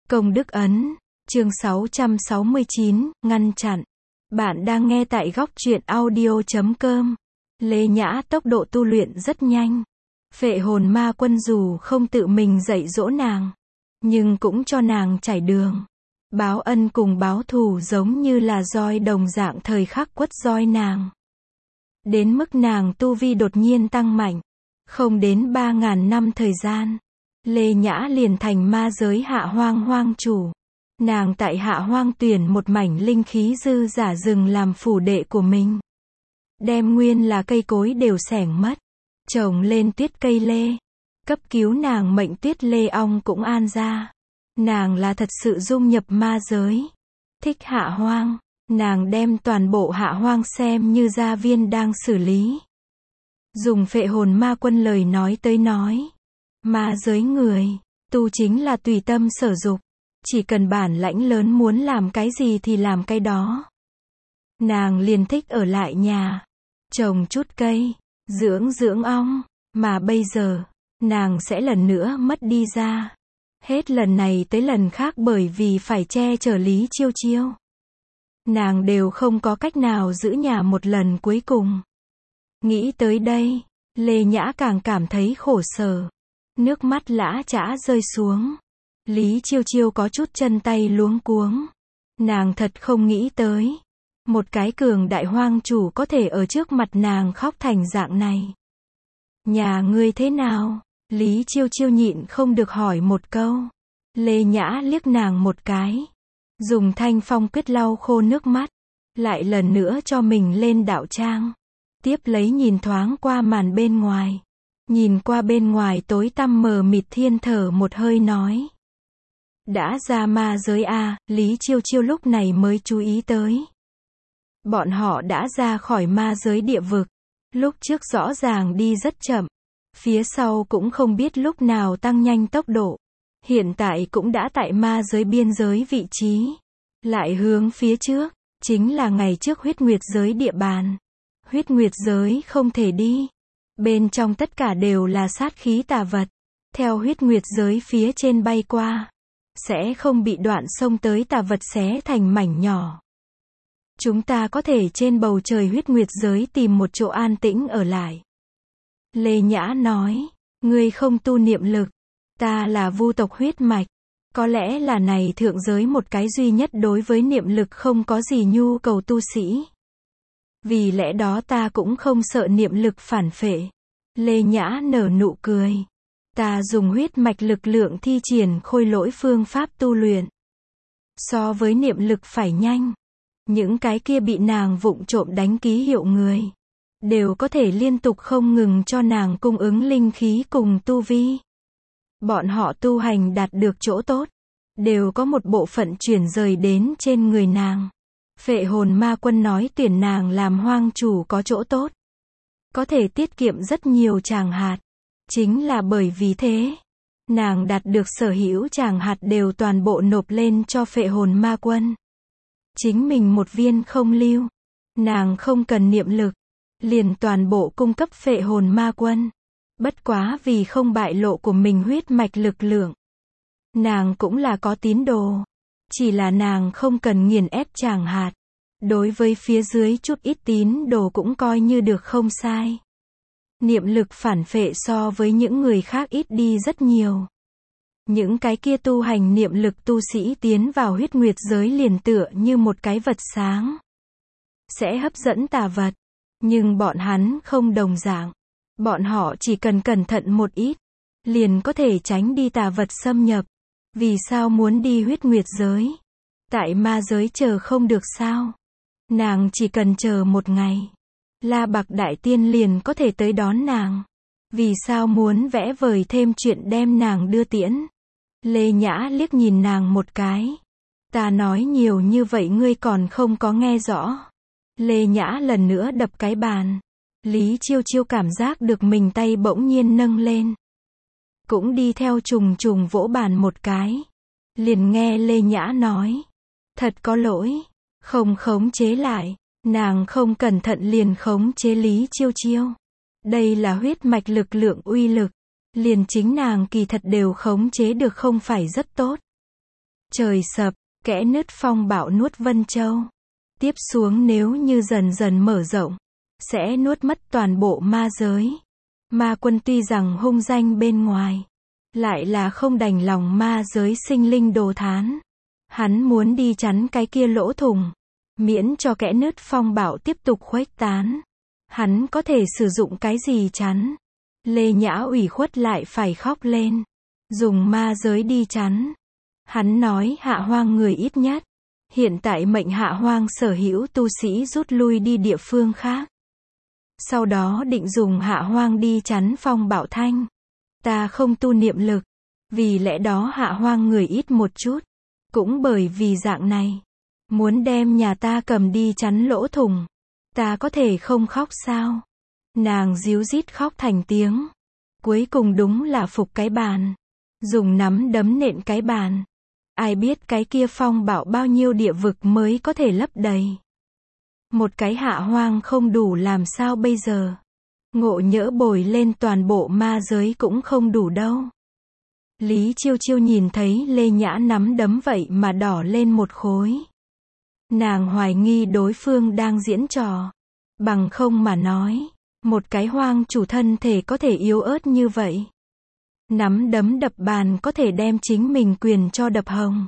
Công đức ấn, chương 669, ngăn chặn. Bạn đang nghe tại góc truyện audio.com. Lê Nhã tốc độ tu luyện rất nhanh. Phệ hồn ma quân dù không tự mình dạy dỗ nàng, nhưng cũng cho nàng trải đường. Báo ân cùng báo thù giống như là roi đồng dạng thời khắc quất roi nàng. Đến mức nàng tu vi đột nhiên tăng mạnh. Không đến 3.000 năm thời gian, Lê Nhã liền thành ma giới Hạ Hoang hoang chủ. Nàng tại Hạ Hoang tuyển một mảnh linh khí dư giả rừng làm phủ đệ của mình. Đem nguyên là cây cối đều xẻng mất, trồng lên tuyết cây lê. Cấp cứu nàng mệnh tuyết lê ong cũng an ra. Nàng là thật sự dung nhập ma giới. Thích Hạ Hoang, nàng đem toàn bộ Hạ Hoang xem như gia viên đang xử lý. Dùng phệ hồn ma quân lời nói tới nói. Ma giới người, tu chính là tùy tâm sở dục. Chỉ cần bản lãnh lớn muốn làm cái gì thì làm cái đó. Nàng liền thích ở lại nhà, trồng chút cây, dưỡng ong. Mà bây giờ, nàng sẽ lần nữa mất đi ra. Hết lần này tới lần khác bởi vì phải che chở Lý Chiêu Chiêu. Nàng đều không có cách nào giữ nhà một lần cuối cùng. Nghĩ tới đây, Lê Nhã càng cảm thấy khổ sở. Nước mắt lã chã rơi xuống. Lý Chiêu Chiêu có chút chân tay luống cuống. Nàng thật không nghĩ tới. Một cái cường đại hoang chủ có thể ở trước mặt nàng khóc thành dạng này. Nhà ngươi thế nào? Lý Chiêu Chiêu nhịn không được hỏi một câu. Lê Nhã liếc nàng một cái. Dùng thanh phong quyết lau khô nước mắt. Lại lần nữa cho mình lên đạo trang. Tiếp lấy nhìn thoáng qua màn bên ngoài. Nhìn qua bên ngoài tối tăm mờ mịt thiên thở một hơi nói. Đã ra ma giới a, Lý Chiêu Chiêu lúc này mới chú ý tới. Bọn họ đã ra khỏi ma giới địa vực. Lúc trước rõ ràng đi rất chậm. Phía sau cũng không biết lúc nào tăng nhanh tốc độ. Hiện tại cũng đã tại ma giới biên giới vị trí. Lại hướng phía trước, chính là ngày trước huyết nguyệt giới địa bàn. Huyết nguyệt giới không thể đi. Bên trong tất cả đều là sát khí tà vật. Theo huyết nguyệt giới phía trên bay qua, sẽ không bị đoạn xông tới tà vật xé thành mảnh nhỏ. Chúng ta có thể trên bầu trời huyết nguyệt giới tìm một chỗ an tĩnh ở lại. Lê Nhã nói, ngươi không tu niệm lực, ta là vu tộc huyết mạch. Có lẽ là này thượng giới một cái duy nhất đối với niệm lực không có gì nhu cầu tu sĩ. Vì lẽ đó ta cũng không sợ niệm lực phản phệ. Lê Nhã nở nụ cười. Ta dùng huyết mạch lực lượng thi triển khôi lỗi phương pháp tu luyện. So với niệm lực phải nhanh. Những cái kia bị nàng vụng trộm đánh ký hiệu người. Đều có thể liên tục không ngừng cho nàng cung ứng linh khí cùng tu vi. Bọn họ tu hành đạt được chỗ tốt. Đều có một bộ phận chuyển rời đến trên người nàng. Phệ hồn ma quân nói tuyển nàng làm hoang chủ có chỗ tốt. Có thể tiết kiệm rất nhiều tràng hạt. Chính là bởi vì thế. Nàng đạt được sở hữu tràng hạt đều toàn bộ nộp lên cho phệ hồn ma quân. Chính mình một viên không lưu. Nàng không cần niệm lực. Liền toàn bộ cung cấp phệ hồn ma quân. Bất quá vì không bại lộ của mình huyết mạch lực lượng. Nàng cũng là có tín đồ. Chỉ là nàng không cần nghiền ép tràng hạt. Đối với phía dưới chút ít tín đồ cũng coi như được không sai. Niệm lực phản phệ so với những người khác ít đi rất nhiều. Những cái kia tu hành niệm lực tu sĩ tiến vào huyết nguyệt giới liền tựa như một cái vật sáng. Sẽ hấp dẫn tà vật. Nhưng bọn hắn không đồng dạng. Bọn họ chỉ cần cẩn thận một ít. Liền có thể tránh đi tà vật xâm nhập. Vì sao muốn đi huyết nguyệt giới? Tại ma giới chờ không được sao? Nàng chỉ cần chờ một ngày. La Bạc Đại Tiên liền có thể tới đón nàng. Vì sao muốn vẽ vời thêm chuyện đem nàng đưa tiễn? Lê Nhã liếc nhìn nàng một cái. Ta nói nhiều như vậy ngươi còn không có nghe rõ. Lê Nhã lần nữa đập cái bàn. Lý Chiêu Chiêu cảm giác được mình tay bỗng nhiên nâng lên. Cũng đi theo trùng trùng vỗ bàn một cái. Liền nghe Lê Nhã nói. Thật có lỗi. Không khống chế lại. Nàng không cẩn thận liền khống chế Lý Chiêu Chiêu. Đây là huyết mạch lực lượng uy lực. Liền chính nàng kỳ thật đều khống chế được không phải rất tốt. Trời sập, kẽ nứt phong bạo nuốt Vân Châu. Tiếp xuống nếu như dần dần mở rộng, sẽ nuốt mất toàn bộ ma giới. Ma quân tuy rằng hung danh bên ngoài, lại là không đành lòng ma giới sinh linh đồ thán. Hắn muốn đi chắn cái kia lỗ thủng, miễn cho kẽ nứt phong bạo tiếp tục khuếch tán. Hắn có thể sử dụng cái gì chắn? Lê Nhã ủy khuất lại phải khóc lên. Dùng ma giới đi chắn. Hắn nói Hạ Hoang người ít nhất. Hiện tại mệnh Hạ Hoang sở hữu tu sĩ rút lui đi địa phương khác. Sau đó định dùng Hạ Hoang đi chắn phong bạo thanh. Ta không tu niệm lực. Vì lẽ đó Hạ Hoang người ít một chút. Cũng bởi vì dạng này. Muốn đem nhà ta cầm đi chắn lỗ thủng. Ta có thể không khóc sao? Nàng ríu rít khóc thành tiếng. Cuối cùng đúng là phục cái bàn. Dùng nắm đấm nện cái bàn. Ai biết cái kia phong bạo bao nhiêu địa vực mới có thể lấp đầy. Một cái Hạ Hoang không đủ làm sao bây giờ? Ngộ nhỡ bồi lên toàn bộ ma giới cũng không đủ đâu. Lý Chiêu Chiêu nhìn thấy Lê Nhã nắm đấm vậy mà đỏ lên một khối. Nàng hoài nghi đối phương đang diễn trò. Bằng không mà nói, một cái hoang chủ thân thể có thể yếu ớt như vậy. Nắm đấm đập bàn có thể đem chính mình quyền cho đập hồng.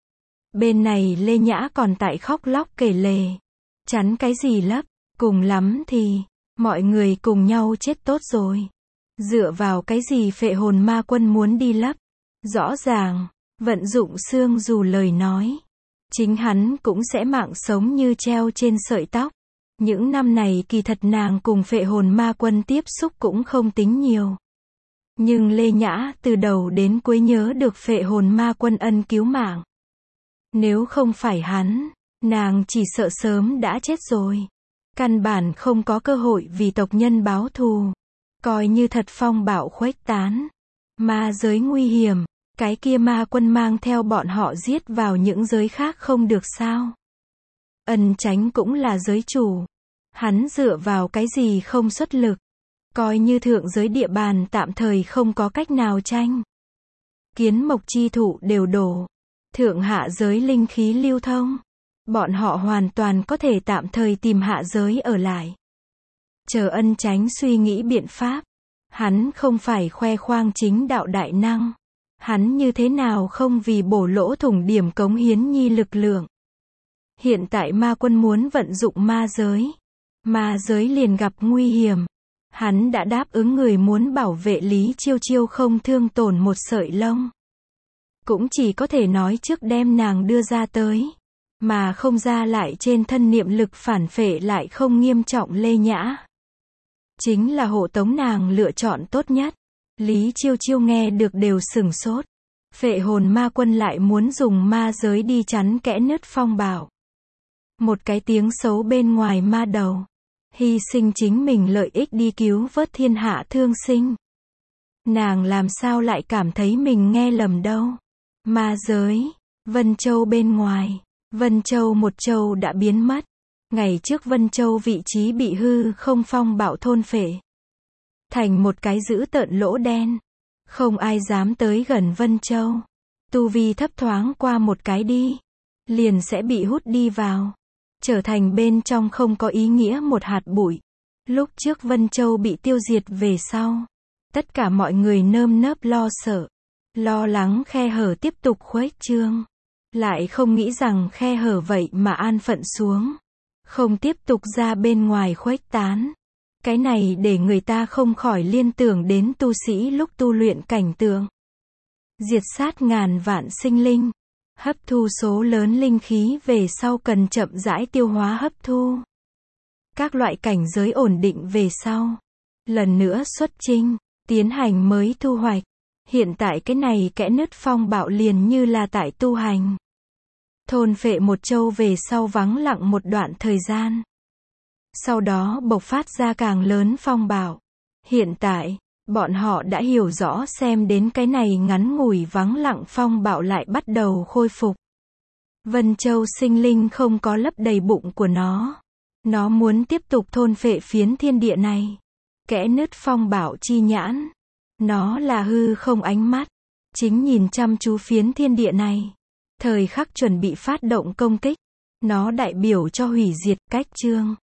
Bên này Lê Nhã còn tại khóc lóc kể lể. Chắn cái gì lấp, cùng lắm thì, mọi người cùng nhau chết tốt rồi. Dựa vào cái gì phệ hồn ma quân muốn đi lấp. Rõ ràng, vận dụng xương dù lời nói. Chính hắn cũng sẽ mạng sống như treo trên sợi tóc. Những năm này kỳ thật nàng cùng phệ hồn ma quân tiếp xúc cũng không tính nhiều. Nhưng Lê Nhã từ đầu đến cuối nhớ được phệ hồn ma quân ân cứu mạng. Nếu không phải hắn, nàng chỉ sợ sớm đã chết rồi. Căn bản không có cơ hội vì tộc nhân báo thù. Coi như thật phong bạo khuếch tán. Ma giới nguy hiểm. Cái kia ma quân mang theo bọn họ giết vào những giới khác không được sao? Ân Chánh cũng là giới chủ. Hắn dựa vào cái gì không xuất lực? Coi như thượng giới địa bàn tạm thời không có cách nào tranh. Kiến mộc chi thụ đều đổ. Thượng hạ giới linh khí lưu thông. Bọn họ hoàn toàn có thể tạm thời tìm hạ giới ở lại. Chờ Ân Chánh suy nghĩ biện pháp. Hắn không phải khoe khoang chính đạo đại năng. Hắn như thế nào không vì bổ lỗ thủng điểm cống hiến nhi lực lượng. Hiện tại ma quân muốn vận dụng ma giới. Ma giới liền gặp nguy hiểm. Hắn đã đáp ứng người muốn bảo vệ Lý Chiêu Chiêu không thương tổn một sợi lông. Cũng chỉ có thể nói trước đem nàng đưa ra tới. Mà không ra lại trên thân niệm lực phản phệ lại không nghiêm trọng Lê Nhã. Chính là hộ tống nàng lựa chọn tốt nhất. Lý Chiêu Chiêu nghe được đều sửng sốt. Phệ hồn ma quân lại muốn dùng ma giới đi chắn kẽ nứt phong bạo. Một cái tiếng xấu bên ngoài ma đầu. Hy sinh chính mình lợi ích đi cứu vớt thiên hạ thương sinh. Nàng làm sao lại cảm thấy mình nghe lầm đâu. Ma giới, Vân Châu bên ngoài. Vân Châu một châu đã biến mất. Ngày trước Vân Châu vị trí bị hư không phong bạo thôn phệ. Thành một cái dữ tợn lỗ đen. Không ai dám tới gần Vân Châu. Tu vi thấp thoáng qua một cái đi. Liền sẽ bị hút đi vào. Trở thành bên trong không có ý nghĩa một hạt bụi. Lúc trước Vân Châu bị tiêu diệt về sau. Tất cả mọi người nơm nớp lo sợ. Lo lắng khe hở tiếp tục khuếch trương. Lại không nghĩ rằng khe hở vậy mà an phận xuống. Không tiếp tục ra bên ngoài khuếch tán. Cái này để người ta không khỏi liên tưởng đến tu sĩ lúc tu luyện cảnh tượng. Diệt sát ngàn vạn sinh linh. Hấp thu số lớn linh khí về sau cần chậm rãi tiêu hóa hấp thu. Các loại cảnh giới ổn định về sau. Lần nữa xuất chinh, tiến hành mới thu hoạch. Hiện tại cái này kẽ nứt phong bạo liền như là tại tu hành. Thôn phệ một châu về sau vắng lặng một đoạn thời gian. Sau đó bộc phát ra càng lớn phong bạo. Hiện tại, bọn họ đã hiểu rõ xem đến cái này ngắn ngủi vắng lặng phong bạo lại bắt đầu khôi phục. Vân Châu sinh linh không có lấp đầy bụng của nó. Nó muốn tiếp tục thôn phệ phiến thiên địa này. Kẽ nứt phong bạo chi nhãn. Nó là hư không ánh mắt. Chính nhìn chăm chú phiến thiên địa này. Thời khắc chuẩn bị phát động công kích. Nó đại biểu cho hủy diệt, cách chương.